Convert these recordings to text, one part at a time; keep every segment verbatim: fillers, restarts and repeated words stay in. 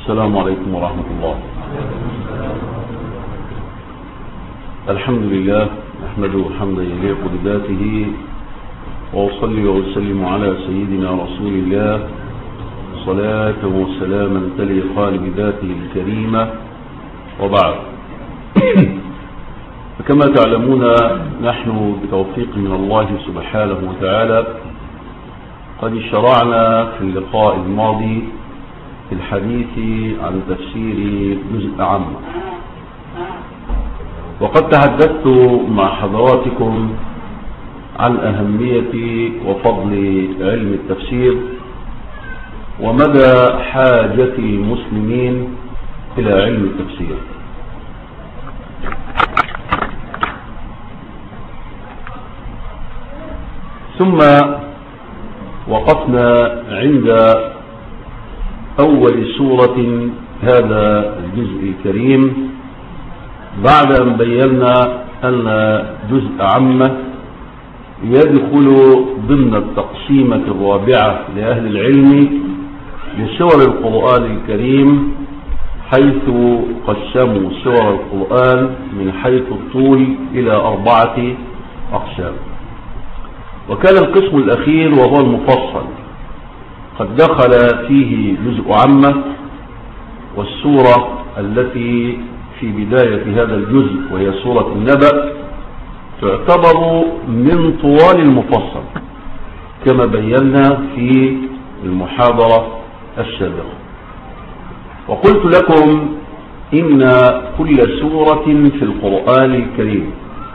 السلام عليكم ورحمة الله. الحمد لله نحمده حمدا يليق بذاته، وأصلي وأسلم على سيدنا رسول الله صلاة وسلاما تليقان بذاته الكريمة، وبعد. فكما تعلمون نحن بتوفيق من الله سبحانه وتعالى قد شرعنا في اللقاء الماضي في الحديث عن تفسير جزء عامة، وقد تحدثت مع حضراتكم عن أهمية وفضل علم التفسير ومدى حاجة المسلمين إلى علم التفسير. ثم وقفنا عند أول سورة هذا الجزء الكريم بعد أن بينا أن جزء عامة يدخل ضمن التقسيمة الرابعة لأهل العلم لسور القرآن الكريم، حيث قسموا سور القرآن من حيث الطول إلى أربعة أقسام. وكان القسم الأخير وهو المفصل قد دخل فيه جزء عامة، والسورة التي في بداية هذا الجزء وهي سورة النبأ تعتبر من طوال المفصل كما بينا في المحاضرة السابقة. وقلت لكم إن كل سورة في القرآن الكريم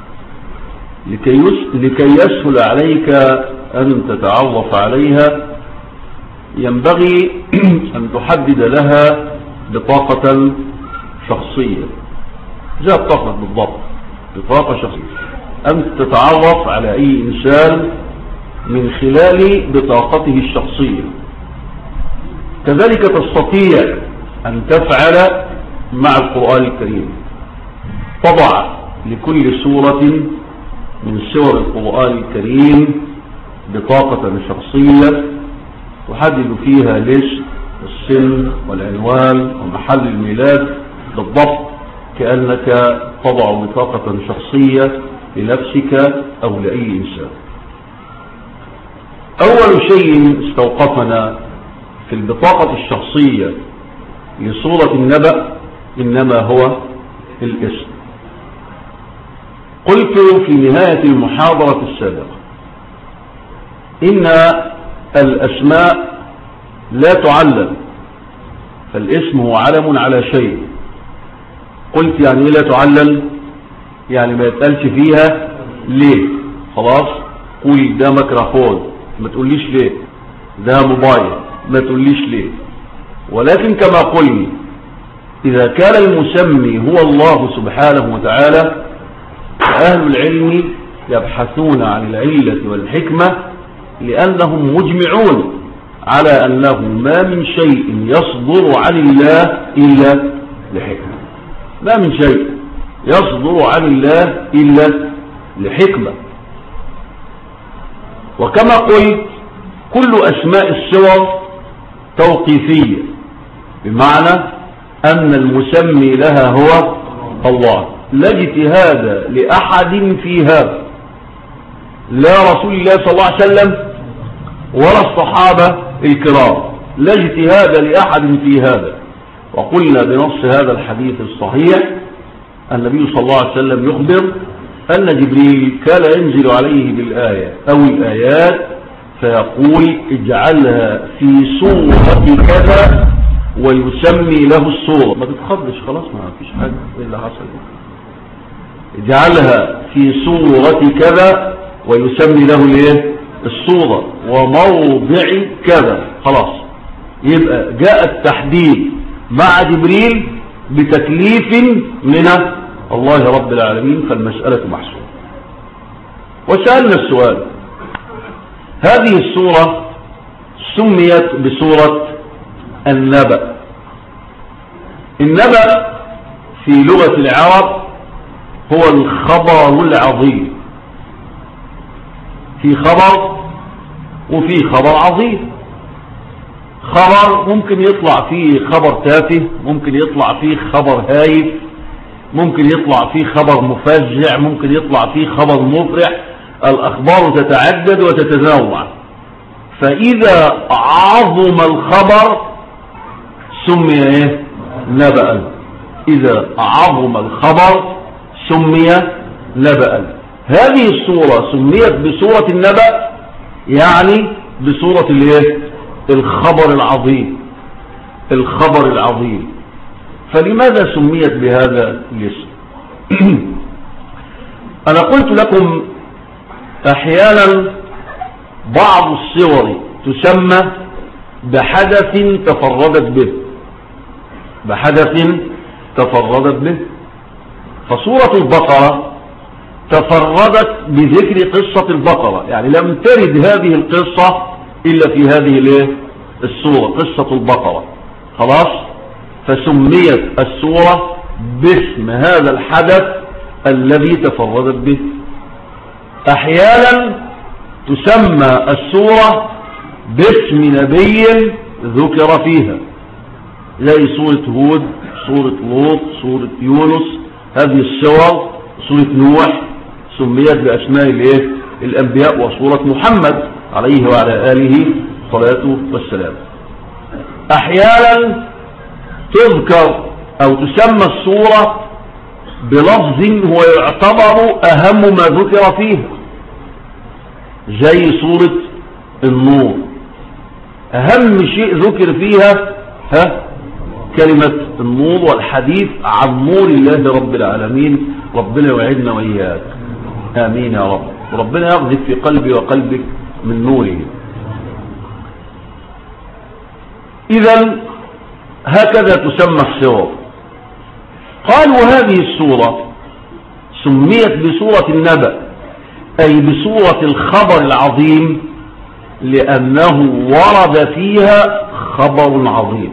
لكي يسهل عليك أن تتعرف عليها ينبغي أن تحدد لها بطاقة شخصية، زي الطاقة بالضبط، بطاقة شخصية، أن تتعرف على أي إنسان من خلال بطاقته الشخصية. كذلك تستطيع أن تفعل مع القرآن الكريم، تضع لكل سورة من سور القرآن الكريم بطاقة شخصية تحدد فيها ليست السن والعنوان ومحل الميلاد بالضبط، كأنك تضع بطاقة شخصية لنفسك أو لأي إنسان. أول شيء استوقفنا في البطاقة الشخصية لسورة النبأ إنما هو الاسم. قلت في نهاية المحاضرة السابقة إن الأسماء لا تعلم، فالاسم هو علم على شيء. قلت يعني لا تعلل؟ يعني ما يتقالش فيها ليه. خلاص، قول ده ميكروفون ما تقوليش ليه، ده موبايل ما تقوليش ليه. ولكن كما قلنا إذا كان المسمي هو الله سبحانه وتعالى فأهل العلم يبحثون عن العلة والحكمة، لأنهم مجمعون على أنه ما من شيء يصدر عن الله إلا لحكمة، ما من شيء يصدر عن الله إلا لحكمة. وكما قلت كل أسماء السور توقيفية، بمعنى أن المسمي لها هو الله، لا اجتهاد لأحد في هذا، لا رسول الله صلى الله عليه وسلم ولا الصحابة الكرام، لا اجتهاد لأحد في هذا. وقلنا بنص هذا الحديث الصحيح النبي صلى الله عليه وسلم يخبر أن جبريل كان ينزل عليه بالآية أو الآيات فيقول اجعلها في صورة كذا ويسمي له الصورة. ما تتخضش، خلاص ما فيش حاجة، ايه اللي حصل؟ اجعلها في صورة كذا ويسمي له الايه؟ الصورة، وموضع كذا. خلاص، يبقى جاء التحديد مع جبريل بتكليف من الله رب العالمين، فالمسألة محسوبة. وسألنا السؤال، هذه السورة سميت بسورة النبأ. النبأ في لغة العرب هو الخبر العظيم، في خبر وفي خبر عظيم. خبر ممكن يطلع فيه خبر تافه، ممكن يطلع فيه خبر هايف، ممكن يطلع فيه خبر مفزع، ممكن يطلع فيه خبر مفرح. الأخبار تتعدد وتتنوع، فإذا عظم الخبر سمي ايه؟ نبأ. إذا عظم الخبر سمي نبأ. هذه الصورة سميت بصورة النبأ، يعني بصورة الايه؟ الخبر العظيم. الخبر العظيم. فلماذا سميت بهذا الاسم؟ أنا قلت لكم أحيانا بعض الصور تسمى بحدث تفردت به، بحدث تفردت به. فسورة البقرة تفردت بذكر قصة البقرة، يعني لم ترد هذه القصة إلا في هذه الايه؟ السورة، قصة البقرة. خلاص، فسميت السورة باسم هذا الحدث الذي تفردت به. أحيانا تسمى السورة باسم نبي ذكر فيها، زي سورة هود، سورة لوط، سورة يونس. هذه السور، سورة نوح سميت بأسماء الايه؟ الأنبياء، وسورة محمد عليه وعلى آله الصلاة والسلام. أحيانا تذكر أو تسمى السورة بلفظ هو يعتبر أهم ما ذكر فيها، زي سورة النور. أهم شيء ذكر فيها ها كلمة النور، والحديث عن نور الله رب العالمين. ربنا يوعدنا وإياك، آمين يا رب. وربنا يغذف في قلبي وقلبك من نوره. إذن هكذا تسمى السور. قالوا هذه السورة سميت بسورة النبأ، أي بسورة الخبر العظيم، لأنه ورد فيها خبر عظيم.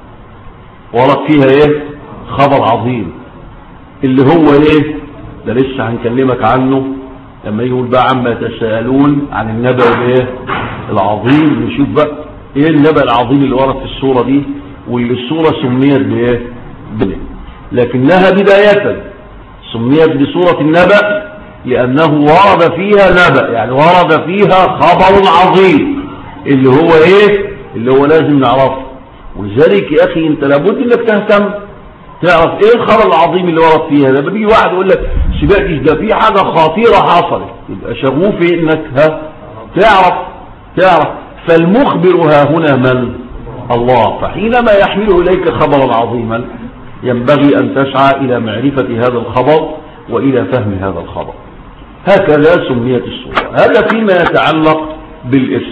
ورد فيها ايه؟ خبر عظيم، اللي هو ايه؟ ده لسه هنكلمك عنه لما يقول بقى عما يتساءلون عن النبأ الايه؟ العظيم. نشوف بقى ايه النبأ العظيم اللي ورد في السورة دي، واللي السورة سميت بايه؟ بيه. لكنها بداية سميت بسورة النبأ لأنه ورد فيها نبأ، يعني ورد فيها خبر عظيم، اللي هو ايه؟ اللي هو لازم نعرفه. ولذلك يا أخي أنت لابد أنك تهتم تعرف ايه الخبر العظيم اللي ورد فيها. لما بيجي واحد يقول لك سيبكش ده في حاجة خطيرة حصلت، يبقى شغوف في انك ها تعرف تعرف فالمخبر ها هنا من؟ الله. فحينما يحمل إليك خبرا عظيما ينبغي أن تسعى إلى معرفة هذا الخبر وإلى فهم هذا الخبر. هكذا سميت السورة. هذا فيما يتعلق بالاسم.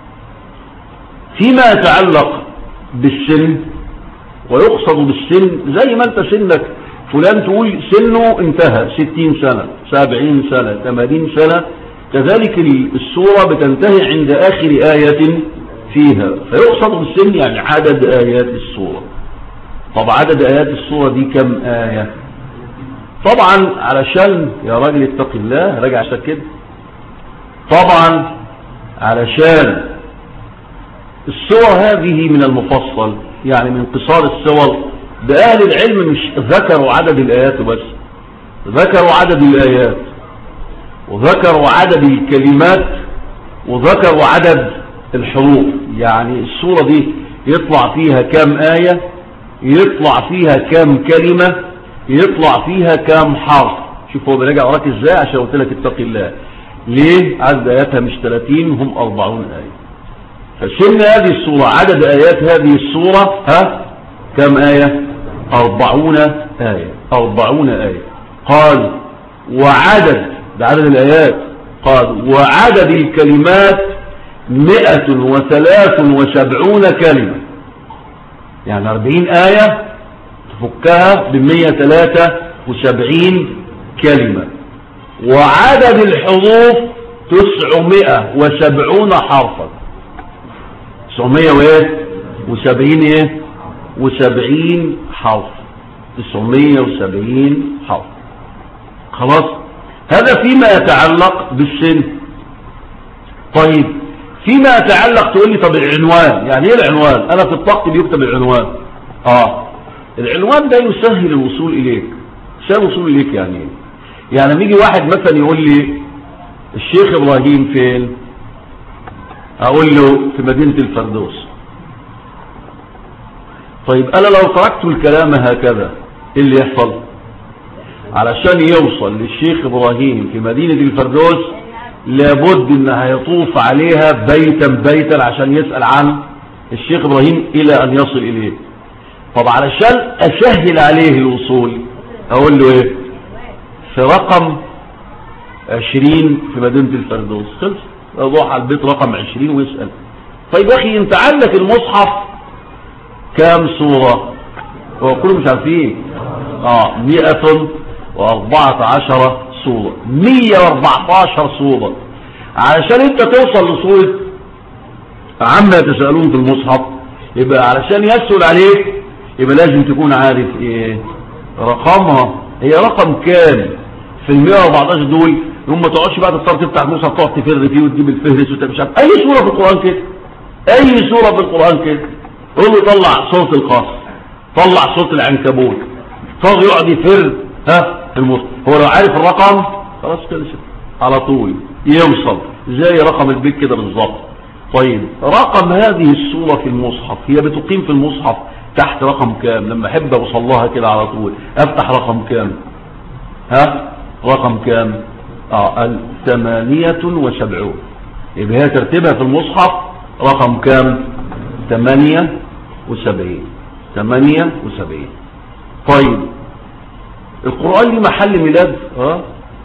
فيما يتعلق بالسن، ويقصد بالسن زي ما انت سنك فلان تقول سنه انتهى ستين سنة، سبعين سنة، ثمانين سنة، كذلك السورة بتنتهي عند آخر آية فيها. فيقصد بالسن يعني عدد آيات السورة. طب عدد آيات السورة دي كم آية؟ طبعا علشان يا راجل اتق الله راجع عشان كده، طبعا علشان السور هذه من المفصل، يعني من قصار السور. ده أهل العلم مش ذكروا عدد الآيات بس، ذكروا عدد الآيات وذكروا عدد الكلمات وذكروا عدد الحروف. يعني السورة دي يطلع فيها كام آية، يطلع فيها كام كلمة، يطلع فيها كام حرف. شوف هو بيراجع وراك ازاي عشان قلت لك اتق الله. ليه؟ عدد آياتها مش ثلاثين، هم أربعون آية. فسن هذه السورة عدد آيات هذه السورة ها كم آية؟ أربعون آية. أربعون آية. قال وعدد، ده عدد الآيات. قال وعدد الكلمات مئة وثلاث وسبعون كلمة، يعني أربعين آية تفكها بمئة ثلاثة وسبعين كلمة. وعدد الحروف تسعمائة وسبعون حرفا. تسعمائة وايه وسبعين ايه وسبعين حرف. تسعمائة وسبعين حرف. خلاص، هذا فيما يتعلق بالسن. طيب فيما يتعلق تقول لي طب العنوان، يعني ايه العنوان؟ انا في الطاقة بيكتب العنوان. اه العنوان ده يسهل الوصول اليك. يسهل الوصول اليك يعني ايه؟ يعني لما يجي واحد مثلا يقول لي الشيخ ابراهيم فين، اقول له في مدينة الفردوس. طيب انا لو تركت الكلام هكذا ايه اللي يحصل؟ علشان يوصل للشيخ ابراهيم في مدينة الفردوس لابد ان هيطوف عليها بيتا بيتا عشان يسأل عن الشيخ ابراهيم الى ان يصل اليه. طب علشان اسهل عليه الوصول اقول له ايه؟ في رقم عشرين في مدينة الفردوس. خلص، يروح على البيت رقم عشرين ويسأل. طيب يا اخي انت عندك المصحف كام صورة؟ هو كله مش عارفين. اه مئة واربعة عشر صورة، مئة واربعة عشر صورة. علشان انت توصل لصورة عما يتساءلون في المصحف، يبقى علشان يسهل عليك يبقى لازم تكون عارف ايه رقمها، هي رقم كام في ال مئة واربعة عشر دول. يوم ما تقعدش بقى تضطر تفتح المصحف تقعد تفر فيه وتجيب الفهرس ومش عارف اي سوره في القران كده، اي سوره في القران كده. قول له طلع سوره القصص، طلع سوره العنكبوت، طاغ يقعد يفر ها المصحف. هو لو عارف الرقم خلاص كده على طول يوصل زي رقم البيت كده بالظبط. طيب رقم هذه السوره في المصحف هي بتقيم في المصحف تحت رقم كام؟ لما احب اوصل لها كده على طول افتح رقم كام؟ ها رقم كام؟ اه الثمانية وسبعون. يبقى هي ترتيبها في المصحف رقم كام؟ ثمانية وسبعين. ثمانية وسبعين. طيب القرآن ليه محل ميلاد؟ اه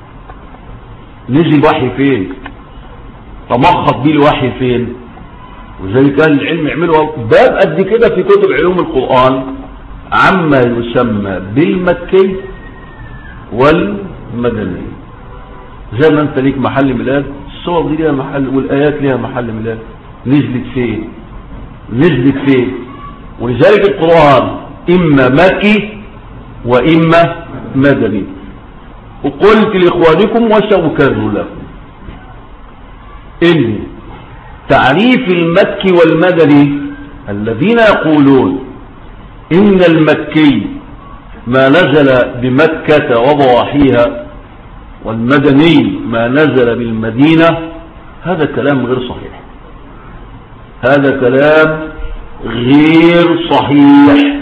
نزل وحي فين؟ تمخط بيه الوحي فين؟ وزي كان العلم يعملوا باب قد كده في كتب علوم القرآن عما يسمى بالمكي والمدني. زي ما انت ليك محل ميلاد، الصور دي ليها محل والآيات ليها محل ميلاد. نزلت فين؟ نزلت فين؟ ولذلك القرآن إما مكي وإما مدني. وقلت لإخوانكم وسأكرر لكم إن تعريف المكي والمدني الذين يقولون إن المكي ما نزل بمكة وضواحيها والمدني ما نزل بالمدينة، هذا كلام غير صحيح. هذا كلام غير صحيح.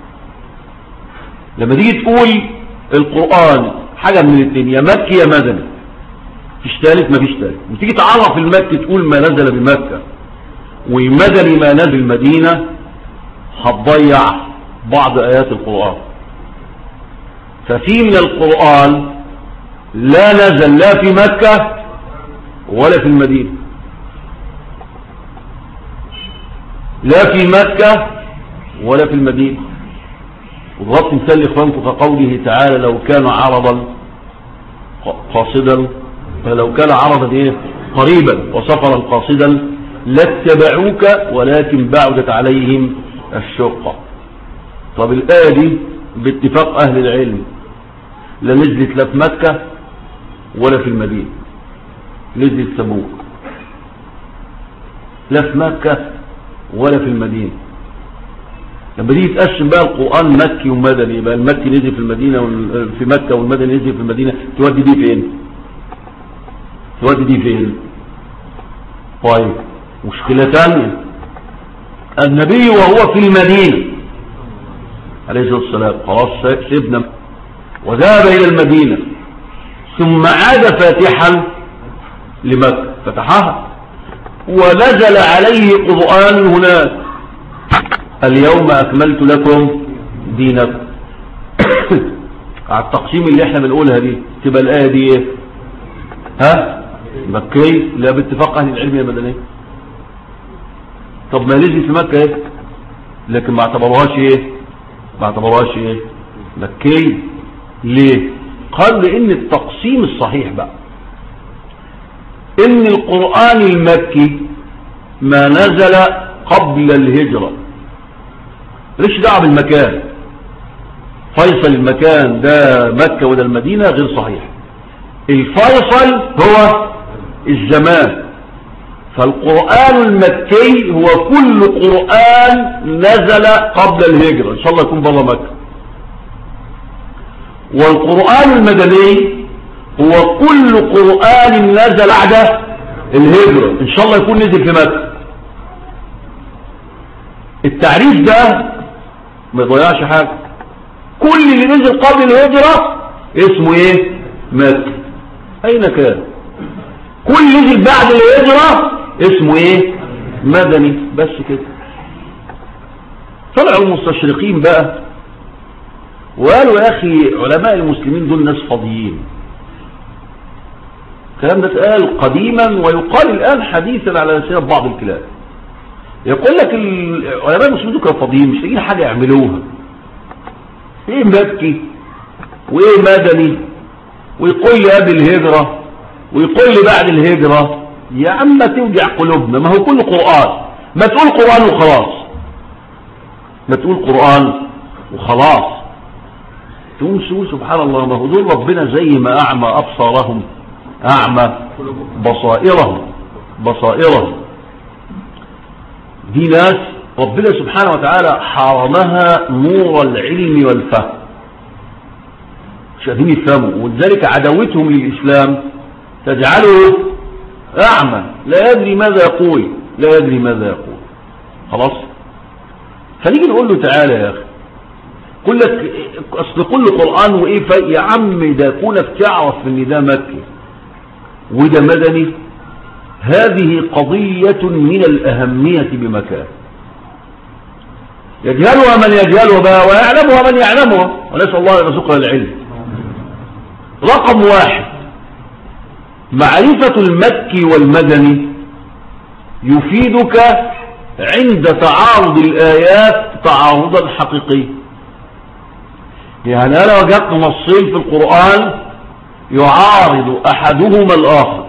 لما تيجي تقول القرآن حاجة من الاثنين، يا مكي يا مدني، مفيش ثالث مفيش ثالث. وتيجي تعرف المكي تقول ما نزل بمكة والمدني ما نزل بالمدينة، هتضيع بعض آيات القرآن. ففي من القرآن لا نزل لا في مكة ولا في المدينة، لا في مكة ولا في المدينة. وضغط مثال لإخوانكم كقوله تعالى لو كان عرضا قاصدا، فلو كان عرضا ايه قريبا وسفرا قاصدا لاتبعوك ولكن بعدت عليهم الشقة. طب الآية دي باتفاق أهل العلم لا نزلت لا في مكة ولا في المدينة، نزلت تبوك. لا في مكة ولا في المدينة. لما دي تقسم بقى القرآن مكي ومدني، يبقى المكي نزل في المدينة في مكة والمدني نزل في المدينة، تودي دي فين؟ تودي دي فين؟ طيب مشكلة ثانية، النبي وهو في المدينة عليه الصلاة والسلام خلاص سيبنا وذهب إلى المدينة ثم عاد فاتحا لمكة، فتحها ونزل عليه قرآن هناك اليوم أكملت لكم دينكم. على التقسيم اللي احنا بنقولها دي تبقى الآية دي ايه؟ ها مكي لا باتفاق أهل العلم يا مدني. طب ما نزل في مكة ايه لكن ما اعتبروهاش ايه؟ ما اعتبروهاش ايه؟ مكي. ليه؟ قال لان التقسيم الصحيح بقى ان القرآن المكي ما نزل قبل الهجرة، ليش دعوه بالمكان. فيصل المكان ده مكة وده المدينة غير صحيح. الفيصل هو الزمان. فالقرآن المكي هو كل قرآن نزل قبل الهجرة، إن شاء الله يكون بره مكة. والقرآن المدني هو كل قرآن نزل بعد الهجرة، إن شاء الله يكون نزل في مكة. التعريف ده ما يضيعش حاجة. كل اللي نزل قبل الهجرة اسمه ايه؟ مكي. أين كان؟ كل اللي نزل بعد الهجرة اسمه ايه؟ مدني. بس كده. طلعوا المستشرقين بقى وقالوا يا اخي علماء المسلمين دول ناس فاضيين. الكلام ده اتقال قديما ويقال الان حديثا على لسان بعض الكلام. يقول لك علماء المسلمين دول كانوا فاضيين، مش لاقيين حاجه يعملوها. ايه مكي وايه مدني، ويقول لي قبل الهجره ويقول لي بعد الهجره. يا عم توجع قلوبنا، ما هو كل قرآن. ما تقول قرآن وخلاص، ما تقول قرآن وخلاص. تقول سبحان الله، ما هو دول ربنا زي ما أعمى أبصارهم أعمى بصائرهم بصائرهم دي ناس ربنا سبحانه وتعالى حرمها نور العلم والفهم، مش قادرين يفهموا، ولذلك عداوتهم للإسلام تجعله أعمى لا يدري ماذا يقول، لا يدري ماذا يقول. خلاص. فنيجي نقول له تعالى يا أخي، قل لك أصل كل قرآن وإيه يا عم، ده كونك تعرف إن ده مكي وده مدني، هذه قضية من الأهمية بمكان يجهلها من يجهلها بها ويعلمها من يعلمها، ونسأل الله يرزقنا العلم. رقم واحد، معرفة المكي والمدني يفيدك عند تعارض الآيات تعارضا حقيقيا. يعني أنا وجدت نصين في القرآن يعارض أحدهما الآخر.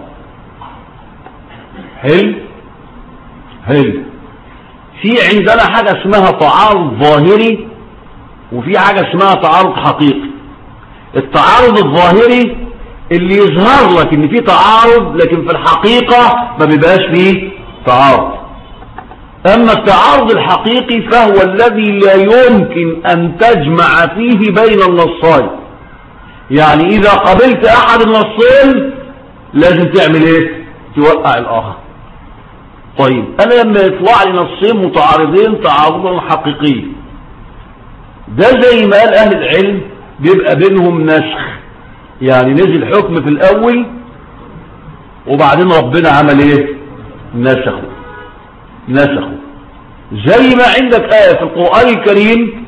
حلو حلو. في عندنا حاجة اسمها تعارض ظاهري وفي حاجة اسمها تعارض حقيقي. التعارض الظاهري اللي يظهر لك ان في تعارض، لكن في الحقيقة ما بيبقاش فيه تعارض. اما التعارض الحقيقي فهو الذي لا يمكن ان تجمع فيه بين النصين. يعني اذا قبلت احد النصين لازم تعمل ايه؟ توقع الاخر. طيب انا لما يطلع لي نصين متعارضين تعارضا حقيقيا، ده زي ما قال اهل العلم بيبقى بينهم نسخ. يعني نزل حكم في الاول وبعدين ربنا عمل ايه؟ نسخه نسخه زي ما عندك آية في القرآن الكريم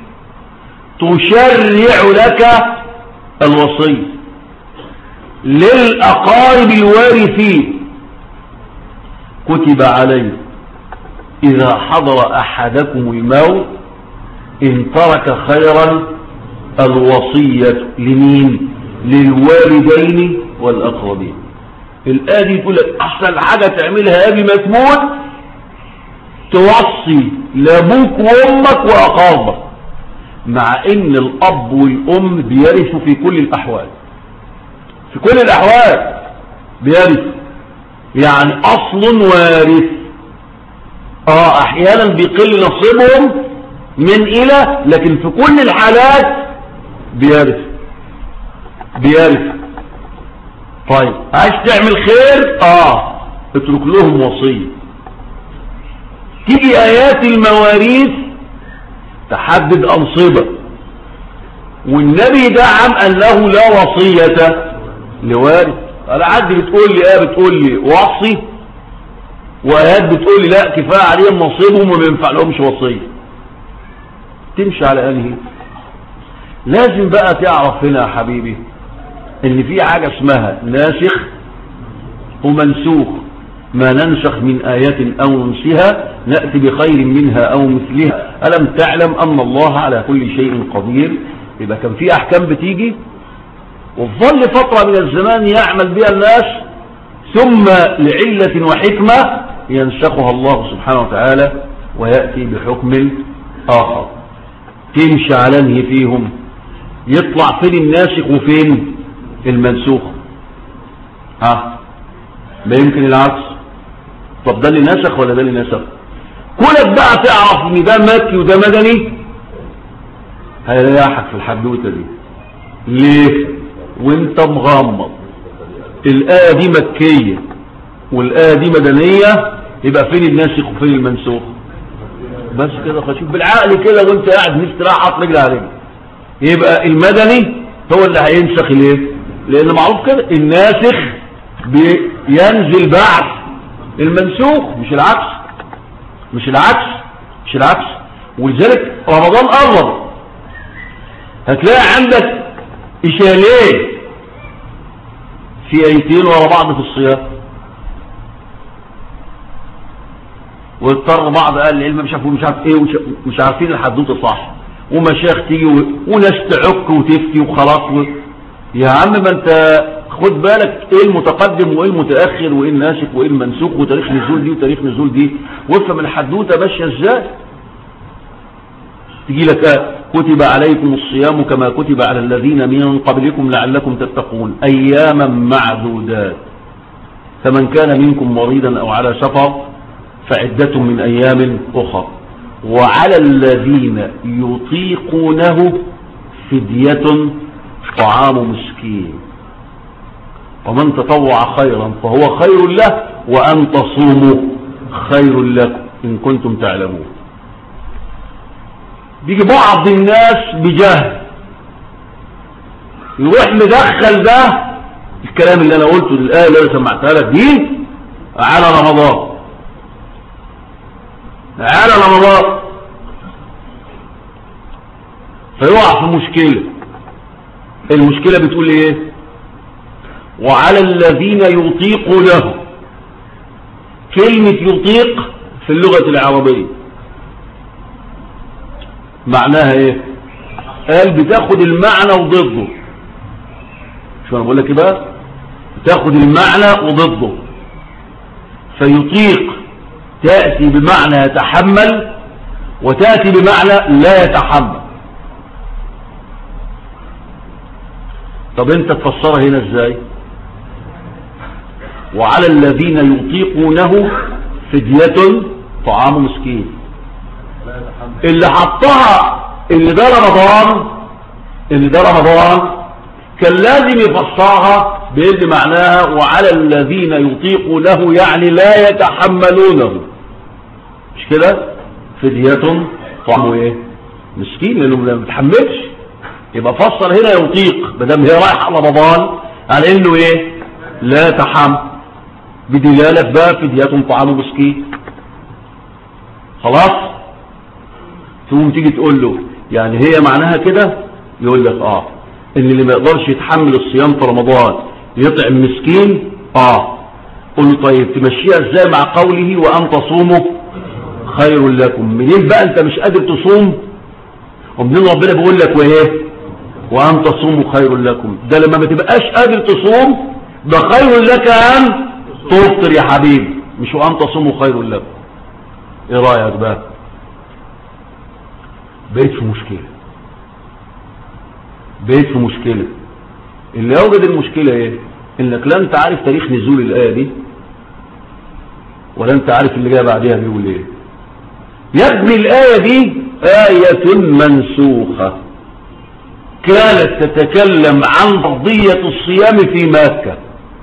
تشرع لك الوصية للأقارب الوارثين، كتب عليه إذا حضر أحدكم الموت إن ترك خيرا الوصية لمين؟ للوالدين والأقربين. الآية دي تقول لك أحسن حاجة تعملها قبل ما تموت توصي لأبوك وأمك وأقاربك، مع إن الأب والأم بيرثوا في كل الأحوال، في كل الأحوال بيرثوا، يعني أصل وارث. آه أحيانا بيقل نصيبهم من إلى، لكن في كل الحالات بيرث بيرث. طيب عايز تعمل خير، اه اترك لهم وصية. تيجي آيات المواريث تحدد أنصبة، والنبي دعم أنه لا وصية لوارث. أنا عادي بتقول لي آية بتقول لي وصي، وآيات بتقول لي لا كفاية عليهم نصيبهم وما ينفع لهمش وصية. تمشي على أنهي؟ لازم بقى تعرف هنا يا حبيبي ان في حاجة اسمها ناسخ ومنسوخ. ما ننسخ من آية أو ننسها نأتي بخير منها أو مثلها. ألم تعلم أن الله على كل شيء قدير؟ يبقى كان في أحكام بتيجي وظل فترة من الزمان يعمل بها الناس، ثم لعلة وحكمة ينسخها الله سبحانه وتعالى ويأتي بحكم آخر. تمشي على انهي فيهم؟ يطلع فين الناسخ وفين المنسوخ؟ ها ما يمكن العكس. طب ده اللي نسخ ولا ده اللي نسخ؟ كلك بقى تعرف ان ده مكي وده مدني هيريحك في الحدوته دي. ليه؟ وانت مغمض الآية دي مكية والآية دي مدنية، يبقى فين الناسخ وفين المنسوخ؟ بس كده خشوف بالعقل كده وانت قاعد مستراح حط رجل على رجل، يبقى المدني هو اللي هينسخ. ليه؟ لان معروف كده الناسخ بينزل بعد المنسوخ، مش العكس مش العكس مش العكس. ولذلك رمضان قرب هتلاقي عندك اشالين في ايتين ورا بعض في الصيام، واضطر بعض اهل العلم مش عارفين مش عارف ايه ومش عارفين الحدوته صح، ومشايخ تيجي وناس تعك وتفتي وخلاص و... يا عم ما انت خد بالك ايه المتقدم وايه المتاخر وايه الناسخ وايه المنسوخ وتاريخ نزول دي وتاريخ نزول دي، وافهم الحدوته ماشيه ازاي. تجي لك كتب عليكم الصيام كما كتب على الذين من قبلكم لعلكم تتقون اياما معدودات، فمن كان منكم مريضا او على سفر فعدة من ايام اخر، وعلى الذين يطيقونه فدية طعام مسكين، ومن تطوع خيرا فهو خير له وان تصوموا خير لكم ان كنتم تعلمون. بيجي بعض الناس بجهل يروح مدخل ده الكلام اللي انا قلته الآية اللي انا سمعتها لك دي على رمضان على رمضان فيقع في مشكلة. المشكلة بتقول ايه؟ وعلى الذين يطيقونه. كلمة يطيق في اللغة العربية معناها ايه؟ قال بتاخد المعنى وضده. شو انا بقول لك ايه بقى؟ بتاخد المعنى وضده. فيطيق تأتي بمعنى يتحمل وتأتي بمعنى لا يتحمل. طب انت تفسرها هنا ازاي؟ وعلى الذين يطيقونه فدية طعام مسكين. اللي حطها اللي ده رمضان اللي ده رمضان كان لازم يفسرها بإن معناها وعلى الذين يطيقونه يعني لا يتحملونه، مش كده؟ فدية طعام ايه؟ مسكين، لانه ما بيتحملش. يبقى فسر هنا يطيق بدل هي رايحه رمضان على انه ايه؟ لا يتحمل، بدلاله بقى فدية طعام مسكين. خلاص؟ تقوم تيجي تقول له يعني هي معناها كده؟ يقول لك اه ان اللي ما يقدرش يتحمل الصيام في رمضان يطعم مسكين. اه قل له طيب تمشيها ازاي مع قوله وان تصوموا خير لكم؟ منين بقى انت مش قادر تصوم ومنين ربنا بيقول لك وايه وان تصوموا خير لكم؟ ده لما ما تبقاش قادر تصوم ده خير لك ان تفطر يا حبيبي، مش وان تصوموا خير لكم. ايه رايك بقى؟ بقيت في مشكله بقيت في مشكله اللي يوجد المشكله ايه؟ انك لا انت عارف تاريخ نزول الايه دي ولا انت عارف اللي جاي بعدها بيقول ايه. يا ابني الايه دي ايه منسوخه كانت تتكلم عن قضيه الصيام في مكه.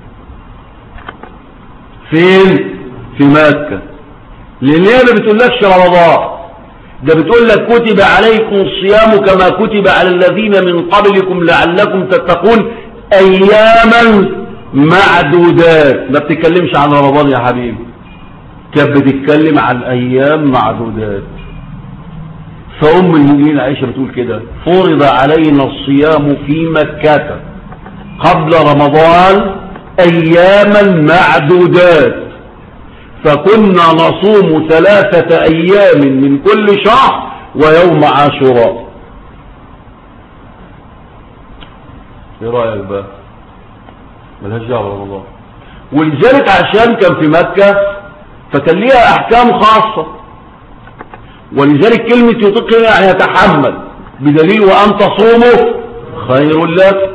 فين؟ في مكه. لان هي ما بتقولكش رمضان، ده بتقول لك كتب عليكم الصيام كما كتب على الذين من قبلكم لعلكم تتقون اياما معدودات. ما بتتكلمش عن رمضان يا حبيبي، كانت بتتكلم عن ايام معدودات. فام المؤمنين عائشه بتقول كده فرض علينا الصيام في مكه قبل رمضان اياما معدودات، فكنا نصوم ثلاثة أيام من كل شهر ويوم عاشوراء. ايه رأيك بقى؟ ملهاش دعوة رمضان. ولذلك عشان كان في مكة فكان ليها أحكام خاصة، ولذلك كلمة يطيق يعني يتحمل، بدليل وأن تصوموا خير لك.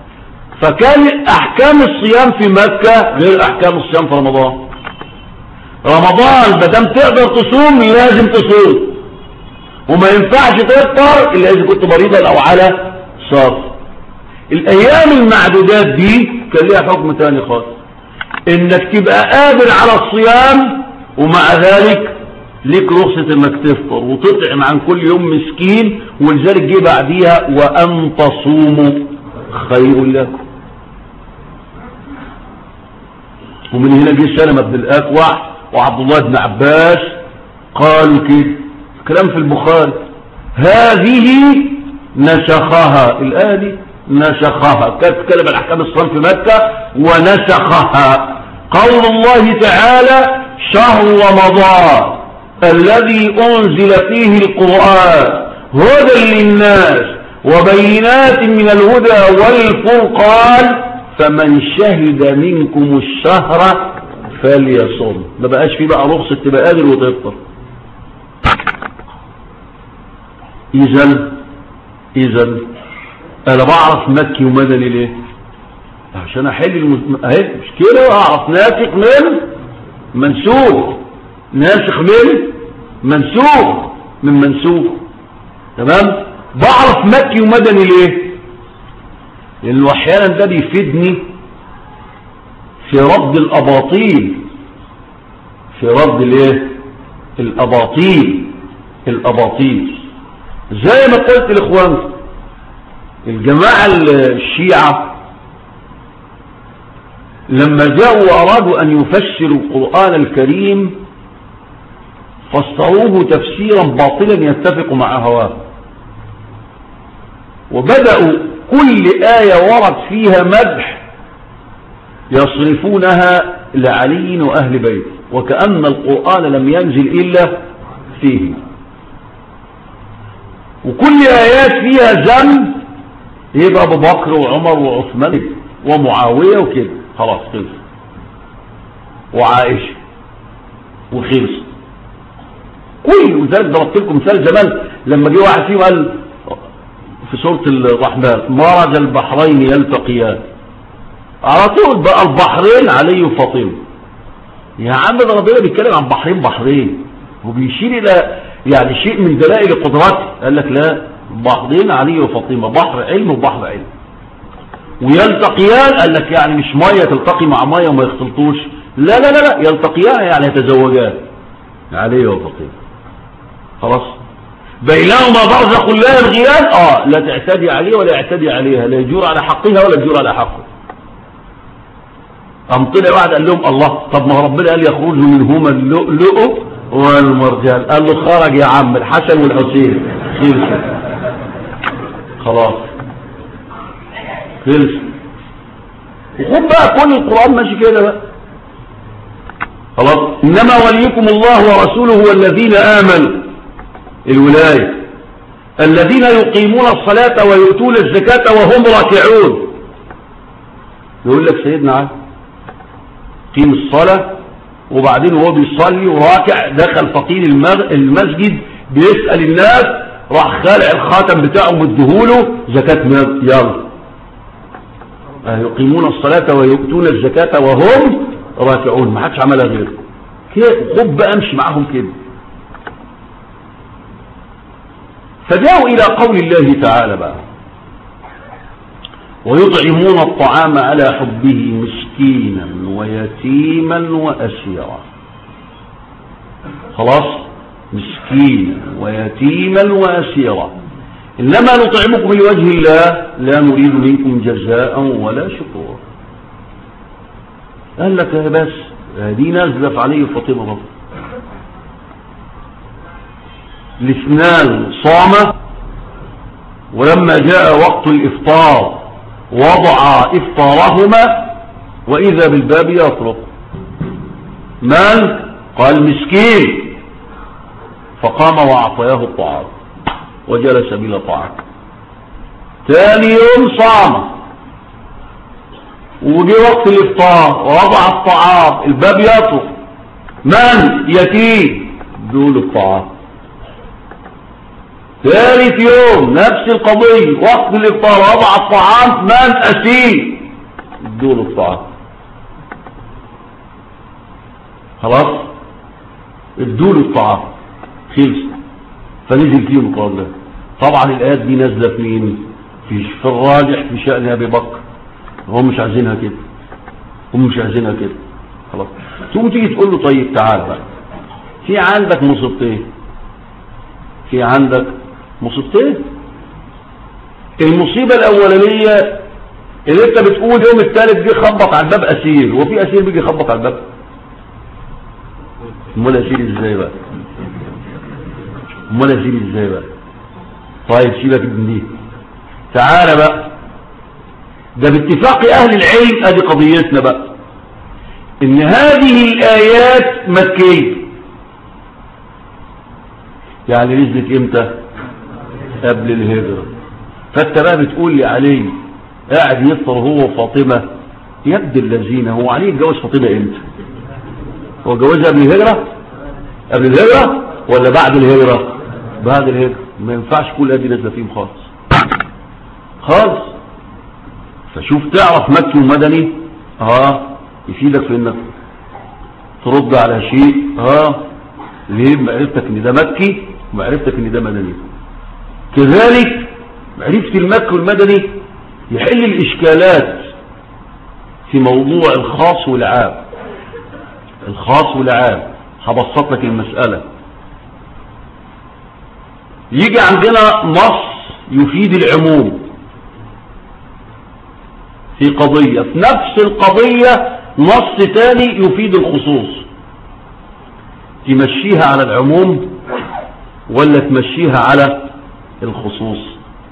فكان أحكام الصيام في مكة غير أحكام الصيام في رمضان. رمضان مادام تقدر تصوم لازم تصوم، وما ينفعش تفطر الا اذا كنت مريضا او على سفر. الايام المعدودات دي كان ليها حكم تاني خالص، انك تبقى قادر على الصيام ومع ذلك ليك رخصة انك تفطر وتطعم عن كل يوم مسكين، ولذلك جه بعديها وان تصوموا خير لكم. ومن هنا جه سلمة بن الاكوع وعبد الله بن عباس قالوا كده، كلام في البخاري، هذه نسخها، الآية دي نسخها، كانت تتكلم عن احكام الصيام في مكة ونسخها قول الله تعالى شهر رمضان الذي أنزل فيه القرآن هدى للناس وبينات من الهدى والفرقان فمن شهد منكم الشهر فليصم. ما بقاش فيه بقى رخصة تبقى قادر وتفطر. إذن إذن أنا بعرف مكي ومدني ليه؟ عشان أحل المز... أهي مش كده، أعرف ناسخ من منسوخ، ناسخ من منسوخ من منسوخ، تمام؟ بعرف مكي ومدني ليه؟ لأنه أحيانا ده بيفيدني في رد الأباطيل، في رد الايه؟ الأباطيل الأباطيل زي ما قلت الإخوان الجماعة الشيعة لما جاءوا وأرادوا أن يفسروا القرآن الكريم فسروه تفسيرا باطلا يتفق مع هواه، وبدأوا كل آية ورد فيها مدح يصرفونها لعلي وأهل بيت وكأن القرآن لم ينزل إلا فيه، وكل آيات فيها ذم يبقى أبو بكر وعمر وعثمان ومعاوية وكده، خلاص خلص، وعائشة وخلص كل. وذلك ضربت لكم مثال زمان لما جه واحد فيهم قال في سورة الرحمن مرج البحرين يلتقيان، على طول بقى البحرين علي وفاطمة. يا عم ده ربنا بيتكلم عن بحرين بحرين وبيشير الى يعني شيء من دلائل قدرته، قال لك لا، بحرين علي وفاطمة، بحر علم وبحر علم. ويلتقيان قال لك يعني مش ميه تلتقي مع ميه وما يختلطوش، لا لا لا لا، يلتقيان يعني يتزوجان علي وفاطمة، خلاص. بينهما برزخ لا يبغيان، اه لا تعتدي عليه ولا يعتدي عليها، لا يجور على حقها ولا يجور على حقه. قام طلع واحد قال لهم الله، طب ما ربنا قال يخرج منهما اللؤلؤ والمرجان، قال له خرج يا عم الحسن والحسين، خلص خلاص خلص. وخد بقى كل القرآن ماشي كده بقى، خلاص. انما وليكم الله ورسوله والذين امنوا، الولاية الذين يقيمون الصلاة ويؤتون الزكاة وهم راكعون. يقول لك سيدنا علي قيم الصلاة، وبعدين وهو بيصلي وراكع دخل فقير المسجد بيسأل الناس، راح خالع الخاتم بتاعه مديهوله زكاة مال، يلا يقيمون الصلاة ويؤتون الزكاة وهم راكعون، ما حدش عملها غيره كده. خد بقى امشي معاهم كده. فجاءوا إلى قول الله تعالى بقى ويطعمون الطعام على حبه مسكينا ويتيما وأسيرا، خلاص، مسكينا ويتيما وأسيرا، إنما نطعمكم لوجه الله لا نريد منكم جزاء ولا شكورا. قال لك بس هذه نازلة في علي فاطمة رضي الاثنان صام، ولما جاء وقت الإفطار وضع إفطارهما وإذا بالباب يطرق، من؟ قال مسكين، فقام وأعطياه الطعام وجلس بلا طعام. ثاني يوم صام وجي وقت الإفطار ووضع الطعام، الباب يطرق، من؟ يتيم، دول الطعام. ثالث يوم نفس القضية، وقت الإفطار وضع الطعام، من؟ أسير، دول الطعام. خلاص. ادوله الطعام خلص، فنزل فيه القرآن ده. طبعا الآيات دي نازلة في مين؟ في في الراجح في شأن أبي بكر، هم مش عايزينها كده، هم مش عايزينها كده خلاص. تقوم تيجي تقول له طيب تعال بقى، في عندك مصيبتين، في عندك مصيبتين. المصيبة الأولانية اللي انت بتقول يوم الثالث جه خبط على الباب أسير، وفي أسير بيجي يخبط على الباب؟ امال أسير ازاي بقى؟ امال أسير ازاي بقى؟ طيب سيبك من دي، تعالى بقى، ده باتفاق أهل العلم، ادي قضيتنا بقى، ان هذه الآيات مكية، يعني نزلت امتى؟ قبل الهجرة. فانت بقى بتقول لي علي قاعد يفطر هو وفاطمة، يبدو الذين هو علي اتجوز فاطمة امتى؟ هو جوزها قبل الهجرة؟ قبل الهجرة ولا بعد الهجرة؟ بعد الهجرة. ما ينفعش كل هذه نازله فيهم خالص خالص. فشوف تعرف مكي ومدني اه يفيدك في انك ترد على شيء اه ليه؟ معرفتك ان ده مكي ومعرفتك ان ده مدني. كذلك معرفة المكي والمدني يحل الاشكالات في موضوع الخاص والعام. الخاص والعام هبسط لك المسألة. يجي عندنا نص يفيد العموم في قضية، في نفس القضية نص تاني يفيد الخصوص، تمشيها على العموم ولا تمشيها على الخصوص؟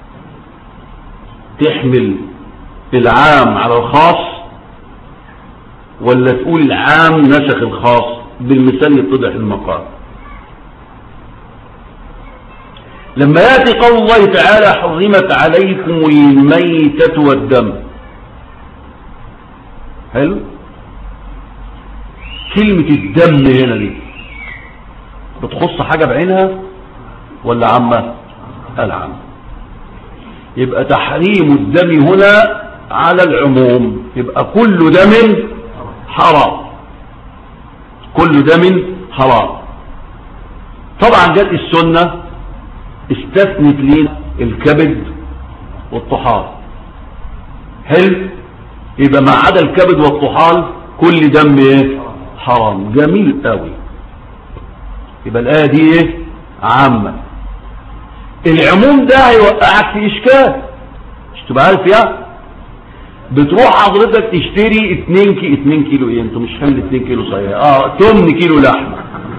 تحمل العام على الخاص ولا تقول العام نسخ الخاص؟ بالمثال يتضح المقام. لما يأتي قول الله تعالى حرمت عليكم الميتة والدم، حلو، كلمة الدم هنا دي بتخص حاجة بعينها ولا عامة؟ العام. يبقى تحريم الدم هنا على العموم، يبقى كل دم حرام، كل دم حرام. طبعا جاءت السنة استثنت لنا الكبد والطحال، حلو، يبقى ما عدا الكبد والطحال كل دم ايه؟ حرام. جميل قوي. يبقى الآية دي ايه؟ عامة. العموم ده هيوقعك في اشكال، مش تبقى عارف يعني. بتروح حضرتك تشتري اتنين كي اتنين كيلو ايه؟ انتوا مش حمل اتنين كيلو صحيح، اه تمن كيلو لحمة.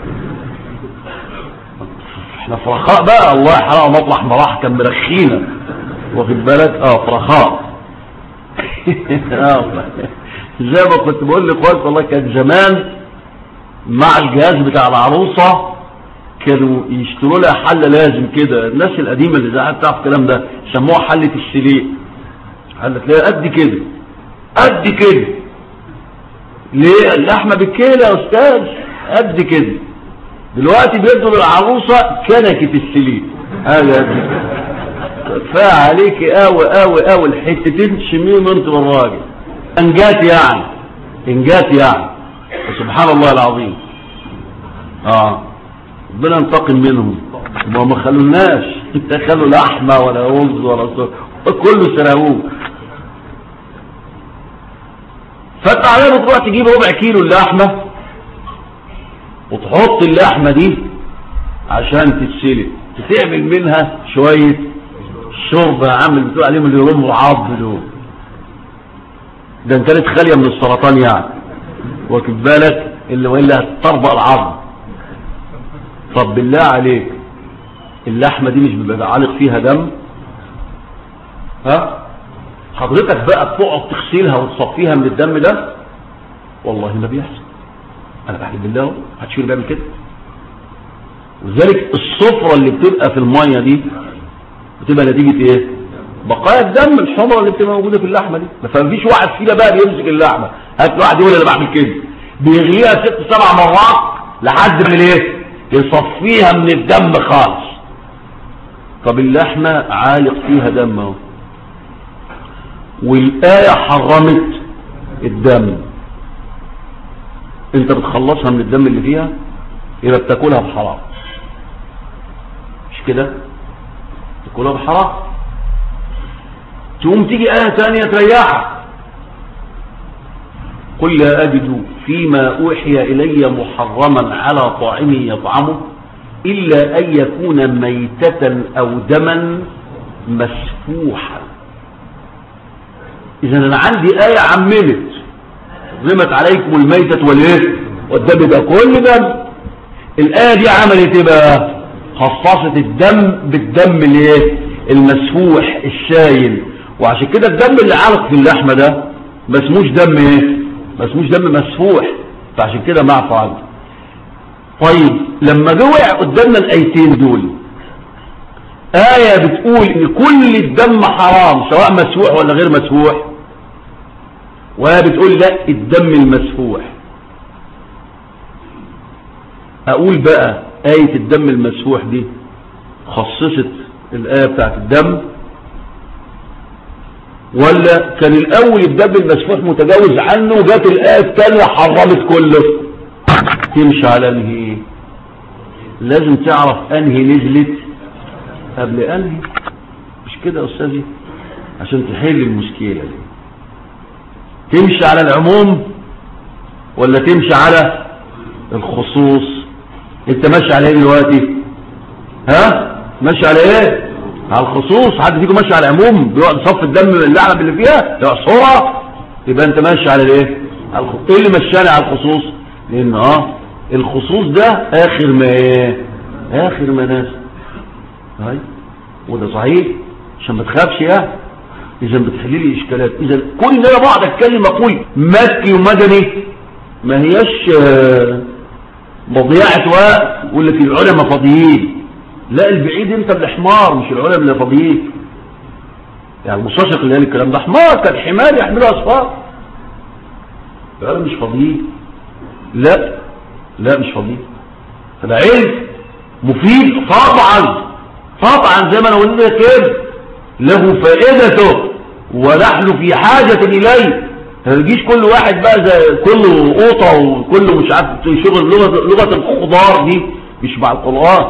احنا في رخاء بقى، الله يحرقه مطلع مراح كان مرخينا، واخد بالك؟ اه في رخاء. زي ما كنت بقول لاخواتي والله، كان زمان مع الجهاز بتاع العروسة كانوا يشتروا لها حلة لازم كده، الناس القديمة اللي زي تعرف الكلام ده سموها حلة السليق، حلة تلاقيها قد كده قد كده. ليه؟ اللحمة بالكيلة يا استاذ قد كده. دلوقتي بيدوا للعروسة كنكة السليق، هذا كفايه عليك قوي قوي قوي الحتتين تشميهم انت والراجل. انجات يعني، انجات يعني، سبحان الله العظيم. اه ربنا ينتقم منهم، ما ما خلوناش خلوا لحمه ولا رز ولا صوص، كله سرقوه. فانت عليها بتروح تجيب ربع كيلو اللحمه وتحط اللحمه دي عشان تتسلق، تعمل منها شويه شوربه، عامل بتقول عليهم اللي يرموا عظم دول، ده انت كانت خاليه من السرطان يعني، واخد بالك؟ اللي والا هتطربق العظم. طب بالله عليك اللحمه دي مش بيبقى عالق فيها دم؟ ها حضرتك بقى بتقعد تغسلها وتصفيها من الدم ده؟ والله ما بيحصل، انا بحلف بالله محدش فينا بيعمل كده. ولذلك الصفرة اللي بتبقى في الميه دي بتبقى نتيجه ايه؟ بقايا الدم الحمراء اللي بتبقى موجوده في اللحمه دي. فمفيش واحد فينا بقى بيمسك اللحمه، هات واحد يقول انا بعمل كده، بيغليها ست سبع مرات لحد ما ايه؟ يصفيها من الدم خالص. طب اللحمه عالق فيها دم اهو، والايه حرمت الدم، انت بتخلصها من الدم اللي فيها؟ يبقى بتاكلها بحرام، مش كده؟ تاكلها بحرام. تقوم تيجي آية تانية تريحك، قل لا أجد فيما أوحي إلي محرما على طاعم يطعمه إلا أن يكون ميتة أو دما مسفوحا. إذا أنا عندي آية عممت، حرمت عليكم الميتة والإيه والدم، ده كل دم. الآية دي عملت إيه بقى؟ خصصت الدم بالدم الايه المسفوح السايل، وعشان كده الدم اللي علق في اللحمة ده ما اسموش دم ايه ما اسموش دم مسفوح، فعشان كده معفو عنه. طيب لما جوع قدامنا الايتين دول، آية بتقول ان كل الدم حرام سواء مسفوح ولا غير مسفوح، وآية بتقول لا الدم المسفوح. اقول بقى آية الدم المسفوح دي خصصت الآية بتاعت الدم، ولا كان الأول الدم المسفوح متجاوز عنه وجات الآية الثانية حرمت كله؟ تمشي على انهي؟ لازم تعرف انهي نزلت قبل انهي، مش كده يا أستاذي؟ عشان تحل المشكلة دي تمشي على العموم ولا تمشي على الخصوص؟ انت ماشي على ايه دلوقتي؟ ها ماشي على ايه؟ على الخصوص. حد فيكم ماشي على العموم بيقعد صف الدم اللعب اللي فيها يعصرها؟ يبقى انت ماشي على الايه؟ على الخصوص. ايه اللي مشاني على الخصوص؟ لان اه الخصوص ده اخر ما ايه اخر ما ناس. هاي وده صحيح عشان ما تخافش. يا اذا بتحل لي اشكالات. اذا كل اللي انا بقعد اتكلم اقول مكي ومدني ما هياش آه مضيعة وقت يقول لك العلماء فاضيين. لا البعيد انت بالحمار مش العلماء اللي فاضيين. يعني المستشرق اللي قال الكلام ده حمار، كان حمار يحملوا اصفار. العلماء مش فاضيين. لا لا مش فاضيين. فالعلم مفيد طبعا طبعا زي ما انا قلت لك كده، له فائدته ونحن في حاجة اليه. ما يجيش كل واحد بقى زي كله قوطه وكله مش عارف شغل لغه لغه الخضار دي مش مع القران.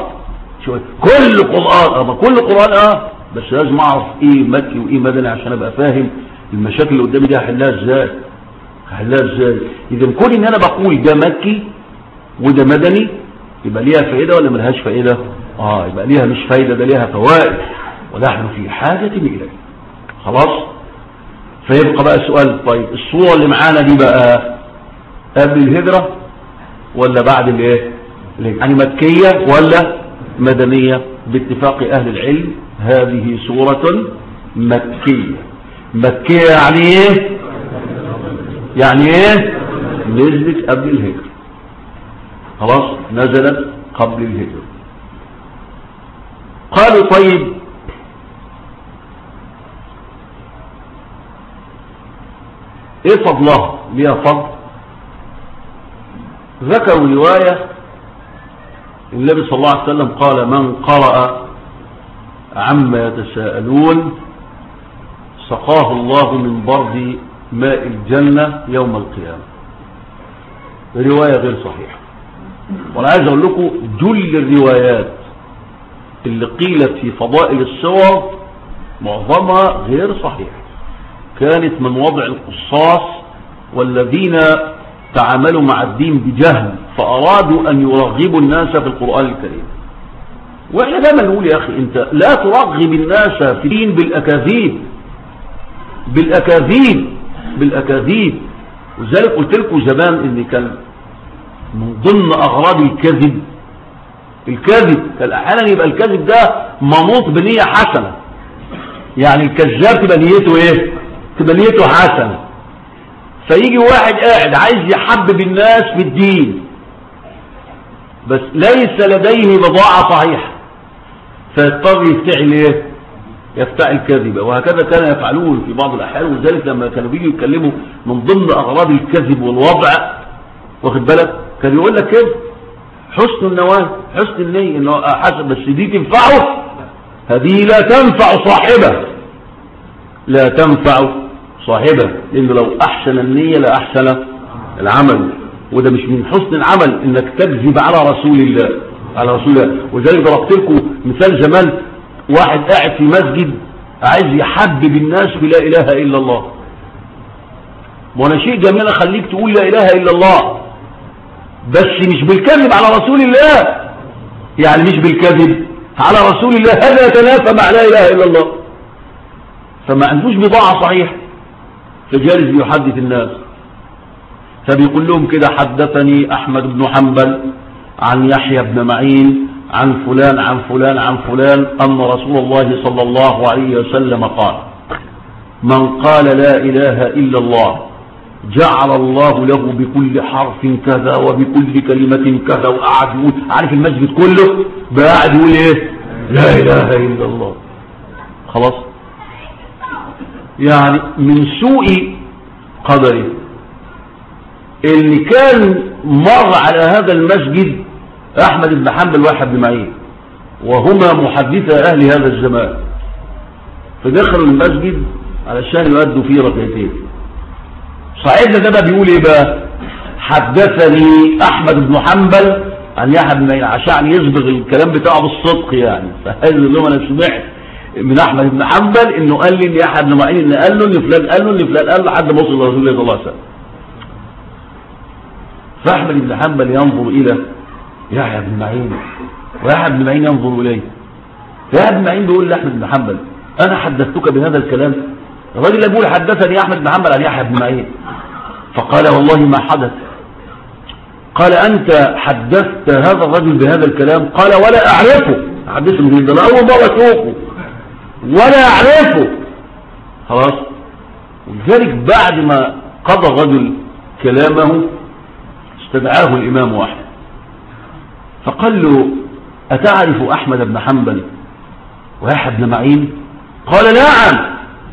كل قران اه كل قران اه بس لازم اعرف ايه مكي وايه مدني عشان ابقى فاهم المشاكل اللي قدامي دي هحلها ازاي هحلها ازاي. اذا كون ان انا بقول ده مكي وده مدني يبقى ليها فائده ولا ملهاش فائده؟ اه يبقى ليها مش فائده، ده ليها فوائد ونحن في حاجه اليه. خلاص. فيبقى بقى سؤال، طيب الصورة اللي معانا دي بقى قبل الهجرة ولا بعد الايه؟ يعني مكية ولا مدنية؟ باتفاق اهل العلم هذه صورة مكية. مكية يعني ايه؟ يعني ايه؟ نزلت قبل الهجرة. خلاص نزلت قبل الهجرة. قالوا طيب ايه فضلها؟ ليها فضل. ذكروا رواية النبي صلى الله عليه وسلم قال من قرأ عما يتساءلون سقاه الله من برد ماء الجنة يوم القيامة. رواية غير صحيحة. وانا عايز اقول لكم جل الروايات اللي قيلت في فضائل السور معظمها غير صحيحة، كانت من وضع القصاص والذين تعاملوا مع الدين بجهل فأرادوا أن يرغبوا الناس في القرآن الكريم. وإحنا دائما نقول يا أخي أنت لا ترغب الناس في الدين بالأكاذيب بالأكاذيب بالأكاذيب. وذلك قلت لكم زمان إن كان من ضمن أغراض الكذب الكذب كان أحيانا يبقى الكذب ده منوط بنية حسنة. يعني الكذاب تبقى نيته إيه؟ تبقى نيته حسنة. فيجي واحد قاعد عايز يحبب الناس في الدين بس ليس لديه بضاعة صحيحة فيضطر يفتعل ايه؟ يفتعل كذبة. وهكذا كان يفعلون في بعض الأحيان. وذلك لما كانوا بيجوا يتكلموا من ضمن أغراض الكذب والوضع واخد بالك كان يقول لك كده حسن النواة حسن النية انه حسن بس دي تنفعه، هذه لا تنفع صاحبه لا تنفع صاحبه لأنه لو أحسن النية لأحسن العمل. وده مش من حسن العمل انك تكذب على رسول الله على رسول الله. وذلك ضربت لكم مثال زمان، واحد قاعد في مسجد عايز يحبب الناس في لا اله الا الله. وانا شيء جميل اخليك تقول لا اله الا الله، بس مش بالكذب على رسول الله، يعني مش بالكذب على رسول الله، هذا يتنافى مع لا اله الا الله. فما عندوش بضاعة صحيح، فجالس يحدث الناس، فبيقول لهم كده: حدثني احمد بن حنبل عن يحيى بن معين عن فلان عن فلان عن فلان ان رسول الله صلى الله عليه وسلم قال: من قال لا اله الا الله جعل الله له بكل حرف كذا وبكل كلمة كذا. وقعد يقول، عارف المسجد كله قاعد يقول ايه؟ لا اله الا الله. خلاص، يعني من سوء قدره اللي كان مر على هذا المسجد احمد بن حنبل ويحيى بن معين، وهما محدثا اهل هذا الزمان، فدخلوا المسجد علشان يؤدوا فيه ركعتين. صاحبنا ده بقى بيقول ايه بقى؟ حدثني احمد بن حنبل عن يحيى بن معين، عشان يصبغ الكلام بتاعه بالصدق يعني. فقال لهم: انا سمعت من احمد بن حنبل انه قال لي ان يحيى بن معين ان قال له ان فلان قال له ان فلان قال له، لحد ما وصل لرسول الله صلى الله عليه وسلم. فاحمد بن حنبل ينظر الى يحيى بن معين، ويحيى بن معين ينظر اليه. فيحيى بن معين بيقول لاحمد بن حنبل: انا حدثتك بهذا الكلام؟ الراجل يقول: حدثني احمد بن حنبل عن يحيى بن معين. فقال: والله ما حدث. قال: انت حدثت هذا الرجل بهذا الكلام؟ قال: ولا اعرفه. حدثه من ده، انا اول مره اشوفه ولا اعرفه. خلاص. ولذلك بعد ما قضى الرجل كلامه استدعاه الامام احمد فقال له: اتعرف احمد بن حنبل ويحيى بن معين؟ قال: نعم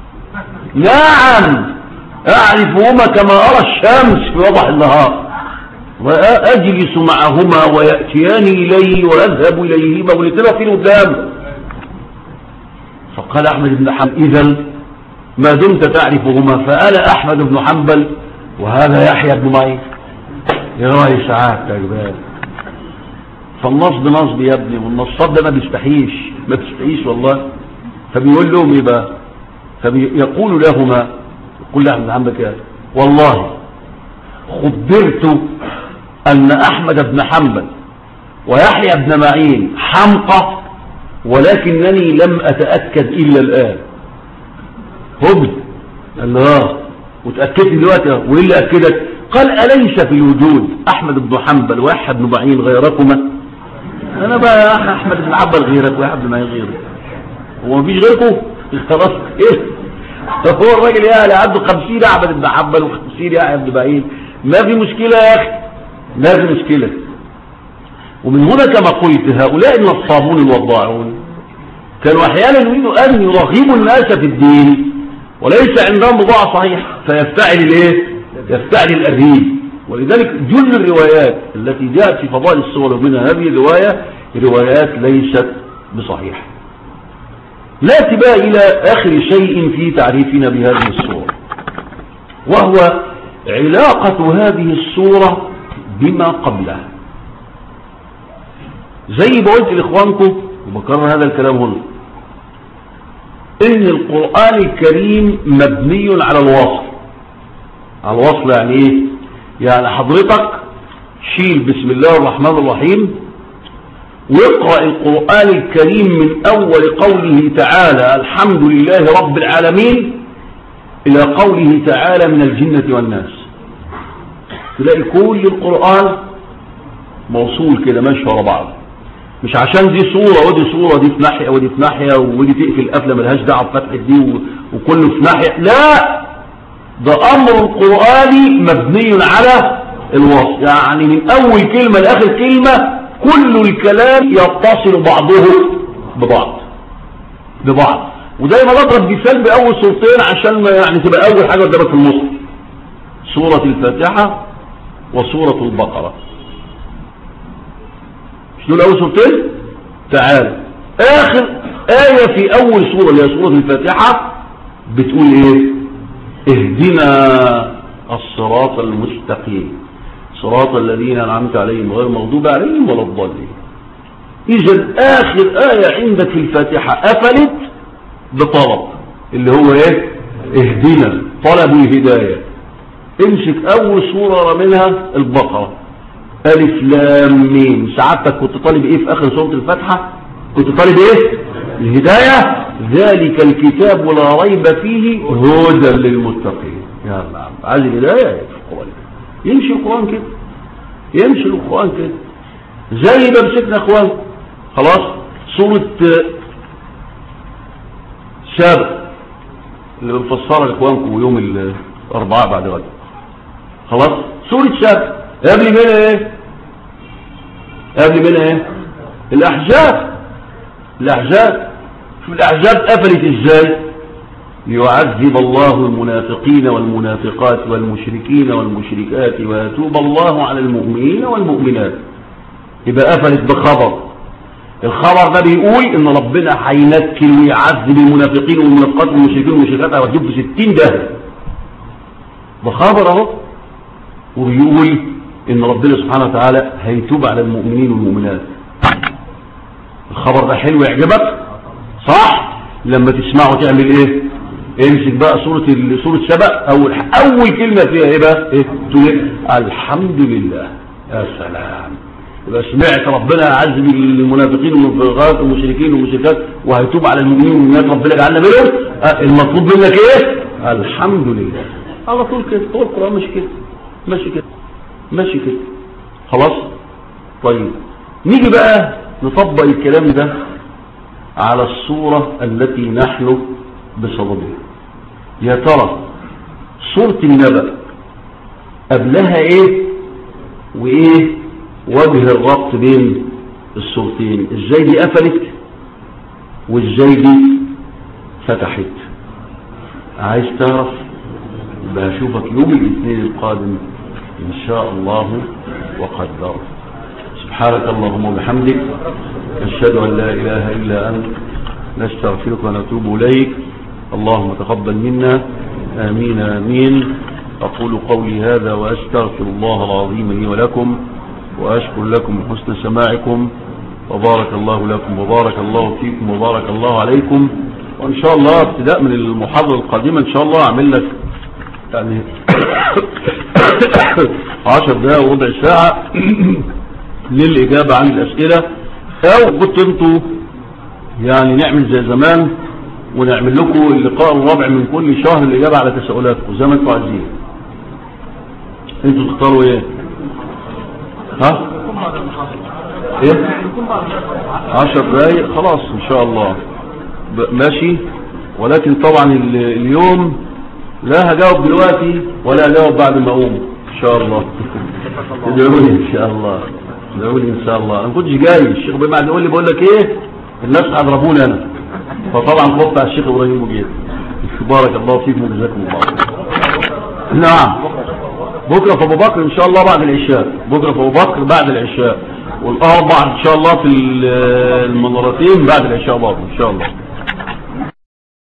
نعم اعرفهما كما ارى الشمس في وضح النهار، واجلس معهما وياتيان الي واذهب اليهما ولتنا فين قدام. فقال احمد بن حنبل: اذا ما دمت تعرفهما فانا احمد بن حنبل وهذا يحيى بن معين. يا راي سعادتك يا جبال. فالنصب نصب يا ابني، والنصاب ده ما بيستحيش ما بيستحيش والله. فبيقول لهم ايه بقى؟ فيقول لهما، يقول له احمد بن حنبل كده: والله خبرت ان احمد بن حنبل ويحيى بن معين حمقى، ولكنني لم اتاكد الا الان. هبل. قال له: اه وتاكدت دلوقتي؟ وايه اللي اكدك؟ قال: اليس في الوجود احمد بن حنبل ويحيى بن معين غيركما؟ انا بقى احمد بن حنبل غيرك ويحيى بن معين غيرك، هو مفيش غيركم؟ خلاص. ايه هو الراجل يعني عنده خمسين احمد بن حنبل وخمسين يحيى بن معين، ما في مشكله يا اخي، ما في مشكله. ومن هنا كما قلت هؤلاء النصابون الوضاعون كانوا احيانا يريدوا ان يرغبوا الناس في الدين وليس عندهم بضاعه صحيحه، فيفتعل الايه؟ يفتعل الارهيب. ولذلك جل الروايات التي جاءت في فضائل الصور ومنها هذه الروايه روايات ليست بصحيحه. ناتي بقى الى اخر شيء في تعريفنا بهذه الصوره، وهو علاقه هذه الصوره بما قبلها. زي ما قلت لاخوانكم وبكرر هذا الكلام هنا، ان القرآن الكريم مبني على الوصل. على الوصل يعني ايه؟ يعني حضرتك شيل بسم الله الرحمن الرحيم واقرأ القرآن الكريم من اول قوله تعالى الحمد لله رب العالمين الى قوله تعالى من الجنة والناس، تلاقي كل القرآن موصول كده ماشي ورا بعض. مش عشان دي صورة ودي صورة، دي في ناحية ودي في ناحية ودي تقفل قفلة ملهاش دعوة بفتحة دي وكله في ناحية، لا، ده أمر القرآني مبني على الوصل. يعني من أول كلمة لآخر كلمة كل الكلام يتصل بعضه ببعض ببعض. ودايما اضرب مثال بأول صورتين عشان ما يعني تبقى أول حاجة قدامك في المصحف، سورة الفاتحة وسورة البقرة. دول اول صورتين. تعال اخر آية في اول سورة اللي هي سورة الفاتحة بتقول ايه؟ اهدنا الصراط المستقيم صراط الذين أنعمت عليهم غير المغضوب عليهم ولا الضالين. إذا آخر آية عندك في الفاتحة قفلت بطلب اللي هو إيه؟ اهدنا، طلب الهداية. امسك أول سورة منها البقرة، ألف لام ميم. سعادتك كنت طالب إيه في آخر سورة الفاتحة؟ كنت طالب إيه؟ الهداية. ذلك الكتاب لا ريب فيه هدى للمتقين. يا الله، عايز الهداية القرآن يمشي القرآن كده، يمشي القرآن كده زي ما مسكنا اخوان. خلاص سورة سابق اللي بنفسرها لاخوانكم يوم الاربعاء بعد غد. خلاص سورة سابق قبل منها ايه؟ قبل منها ايه؟ الاحزاب. الاحزاب شوف الاحزاب قفلت ازاي؟ ليعذب الله المنافقين والمنافقات والمشركين والمشركات ويتوب الله على المؤمنين والمؤمنات. يبقى قفلت بخبر. الخبر ده بيقول ان ربنا هينكل ويعذب المنافقين والمنافقات والمشركين والمشركات هيوديهم في ستين داهية. بخبر اهو. وبيقول ان ربنا سبحانه وتعالى هيتوب على المؤمنين والمؤمنات. الخبر ده حلو يعجبك صح؟ لما تسمعه تعمل ايه؟ امسك بقى سورة سورة سبأ. اول اول كلمة فيها ايه بقى؟ ايه؟ تقول ايه؟ الحمد لله. يا سلام. يبقى سمعت ربنا يعذب المنافقين والمنافقات والمشركين والمشركات وهيتوب على المؤمنين والمؤمنات ربنا يجعلنا منهم. المطلوب منك ايه؟ الحمد لله. على طول كده. هو القرآن ماشي كده، ماشي كده، ماشي كده. خلاص. طيب نيجي بقى نطبق الكلام ده على الصورة التي نحن بصددها. يا ترى سورة النبأ قبلها ايه وايه وجه الربط بين الصورتين؟ ازاي دي قفلت وازاي دي فتحت؟ عايز تعرف؟ يبقى اشوفك يوم الاثنين القادم ان شاء الله وقدر. سبحانك اللهم وبحمدك نشهد ان لا اله الا انت نستغفرك ونتوب اليك. اللهم تقبل منا. آمين آمين. أقول قولي هذا وأستغفر الله العظيم لي ولكم وأشكر لكم حسن سماعكم وبارك الله لكم وبارك الله فيكم وبارك الله عليكم. وإن شاء الله ابتداء من المحاضرة القادمة إن شاء الله أعمل لك يعني عشر دقائق وربع ساعة للإجابة عن الأسئلة، أو كنت انتوا يعني نعمل زي زمان ونعمل لكم اللقاء الرابع من كل شهر الإجابة على تساؤلاتكم زي ما انتوا عايزين. انتوا تختاروا ايه؟ ها؟ ايه؟ عشر دقايق خلاص ان شاء الله ماشي. ولكن طبعا اليوم لا هجاوب دلوقتي ولا هجاوب بعد ما اقوم ان شاء الله. ادعوني ان شاء الله، ادعوني ان شاء الله. انا ما كنتش جاي، الشيخ بما يقول لي بقول لك ايه الناس هيضربوني انا، فطبعا خفت على الشيخ ابراهيم وجيت. بارك الله فيكم وجزاكم الله. نعم بكره في ابو بكر ان شاء الله بعد العشاء. بكره في ابو بكر بعد العشاء، والاربع ان شاء الله في المنارتين بعد العشاء برضه ان شاء الله.